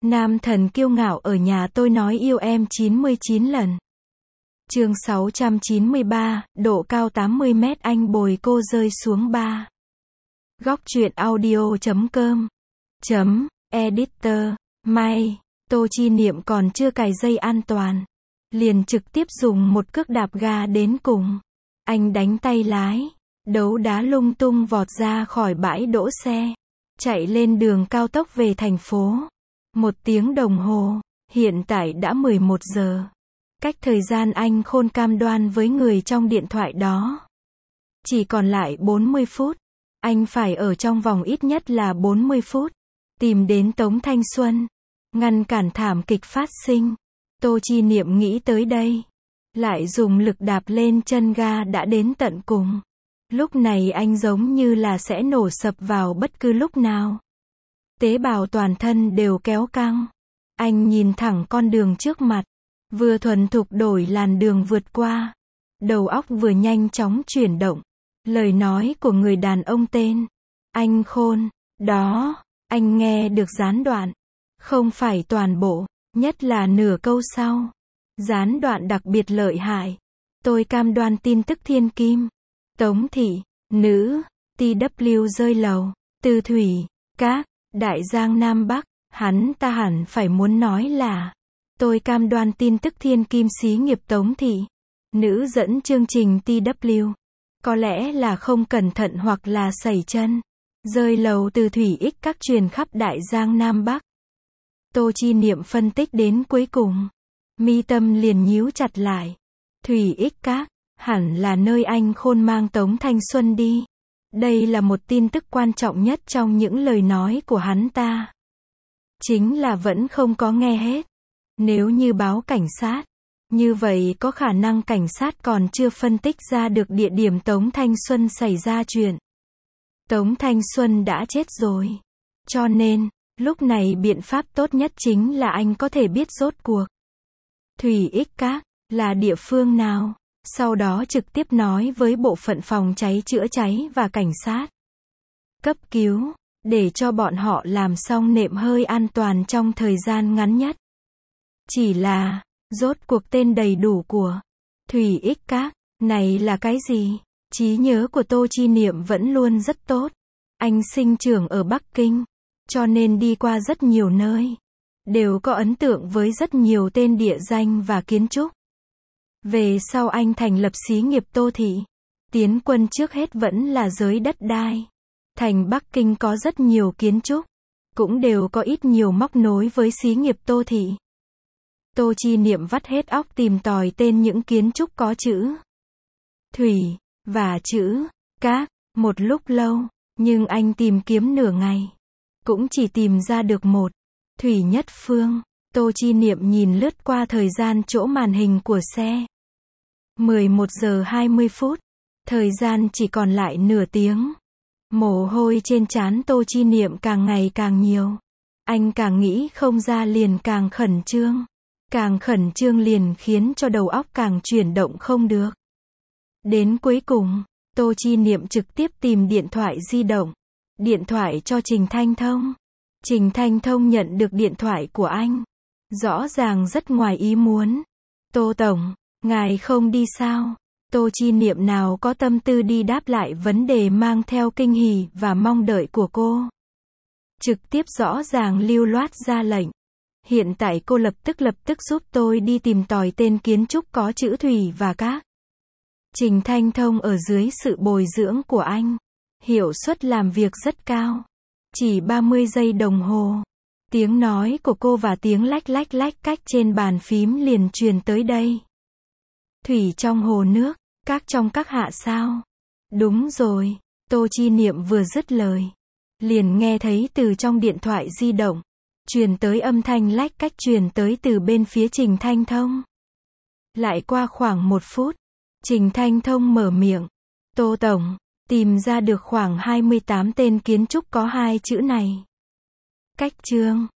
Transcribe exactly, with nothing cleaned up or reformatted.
Nam thần kiêu ngạo ở nhà tôi nói yêu em chín mươi chín lần. Chương sáu trăm chín mươi ba, độ cao tám mươi mét anh bồi cô rơi xuống ba. Góc truyện audio chấm com chấm editor. May, Tô Chi Niệm còn chưa cài dây an toàn, liền trực tiếp dùng một cước đạp ga đến cùng. Anh đánh tay lái, đấu đá lung tung vọt ra khỏi bãi đỗ xe, chạy lên đường cao tốc về thành phố. Một tiếng đồng hồ, hiện tại đã mười một giờ. Cách thời gian anh khôn cam đoan với người trong điện thoại đó chỉ còn lại bốn mươi phút. Anh phải ở trong vòng ít nhất là bốn mươi phút, tìm đến Tống Thanh Xuân, ngăn cản thảm kịch phát sinh. Tô Chi Niệm nghĩ tới đây, lại dùng lực đạp lên chân ga đã đến tận cùng. Lúc này anh giống như là sẽ nổ sập vào bất cứ lúc nào. Tế bào toàn thân đều kéo căng. Anh nhìn thẳng con đường trước mặt, vừa thuần thục đổi làn đường vượt qua. Đầu óc vừa nhanh chóng chuyển động. Lời nói của người đàn ông tên anh Khôn, đó, anh nghe được gián đoạn. Không phải toàn bộ, nhất là nửa câu sau. Gián đoạn đặc biệt lợi hại. Tôi cam đoan tin tức thiên kim. Tống thị, nữ, tê vê rơi lầu, từ thủy, các, Đại Giang Nam Bắc. Hắn ta hẳn phải muốn nói là tôi cam đoan tin tức thiên kim xí nghiệp Tống thị, nữ dẫn chương trình tê vê. Có lẽ là không cẩn thận hoặc là sẩy chân, rơi lầu từ thủy ích các truyền khắp Đại Giang Nam Bắc. Tô Chi Niệm phân tích đến cuối cùng, mi tâm liền nhíu chặt lại. Thủy ích các, hẳn là nơi anh Khôn mang Tống Thanh Xuân đi. Đây là một tin tức quan trọng nhất trong những lời nói của hắn ta. Chính là vẫn không có nghe hết. Nếu như báo cảnh sát, như vậy có khả năng cảnh sát còn chưa phân tích ra được địa điểm Tống Thanh Xuân xảy ra chuyện. Tống Thanh Xuân đã chết rồi. Cho nên, lúc này biện pháp tốt nhất chính là anh có thể biết rốt cuộc Thủy ích các là địa phương nào. Sau đó trực tiếp nói với bộ phận phòng cháy chữa cháy và cảnh sát cấp cứu, để cho bọn họ làm xong nệm hơi an toàn trong thời gian ngắn nhất. Chỉ là, rốt cuộc tên đầy đủ của Thủy ích các này là cái gì? Trí nhớ của Tô Chi Niệm vẫn luôn rất tốt. Anh sinh trưởng ở Bắc Kinh, cho nên đi qua rất nhiều nơi, đều có ấn tượng với rất nhiều tên địa danh và kiến trúc. Về sau anh thành lập xí nghiệp Tô thị. Tiến quân trước hết vẫn là giới đất đai. Thành Bắc Kinh có rất nhiều kiến trúc, cũng đều có ít nhiều móc nối với xí nghiệp Tô thị. Tô Chi Niệm vắt hết óc tìm tòi tên những kiến trúc có chữ Thủy và chữ Các một lúc lâu, nhưng anh tìm kiếm nửa ngày, cũng chỉ tìm ra được một, Thủy Nhất Phương. Tô Chi Niệm nhìn lướt qua thời gian chỗ màn hình của xe. mười một giờ hai mươi phút. Thời gian chỉ còn lại nửa tiếng. Mồ hôi trên trán Tô Chi Niệm càng ngày càng nhiều. Anh càng nghĩ không ra liền càng khẩn trương. Càng khẩn trương liền khiến cho đầu óc càng chuyển động không được. Đến cuối cùng, Tô Chi Niệm trực tiếp tìm điện thoại di động. Điện thoại cho Trình Thanh Thông. Trình Thanh Thông nhận được điện thoại của anh. Rõ ràng rất ngoài ý muốn. Tô Tổng, ngài không đi sao? Tô Chi Niệm nào có tâm tư đi đáp lại vấn đề mang theo kinh hỉ và mong đợi của cô. Trực tiếp rõ ràng lưu loát ra lệnh. Hiện tại cô lập tức lập tức giúp tôi đi tìm tòi tên kiến trúc có chữ Thủy và Các. Trình Thanh Thông ở dưới sự bồi dưỡng của anh, hiệu suất làm việc rất cao. Chỉ ba mươi giây đồng hồ, tiếng nói của cô và tiếng lách lách lách cách trên bàn phím liền truyền tới đây. Thủy trong hồ nước, Các trong các hạ sao? Đúng rồi. Tô Chi Niệm vừa dứt lời, liền nghe thấy từ trong điện thoại di động truyền tới âm thanh lách cách truyền tới từ bên phía Trình Thanh Thông. Lại qua khoảng một phút, Trình Thanh Thông mở miệng. Tô Tổng, tìm ra được khoảng hai mươi tám tên kiến trúc có hai chữ này. Cách chương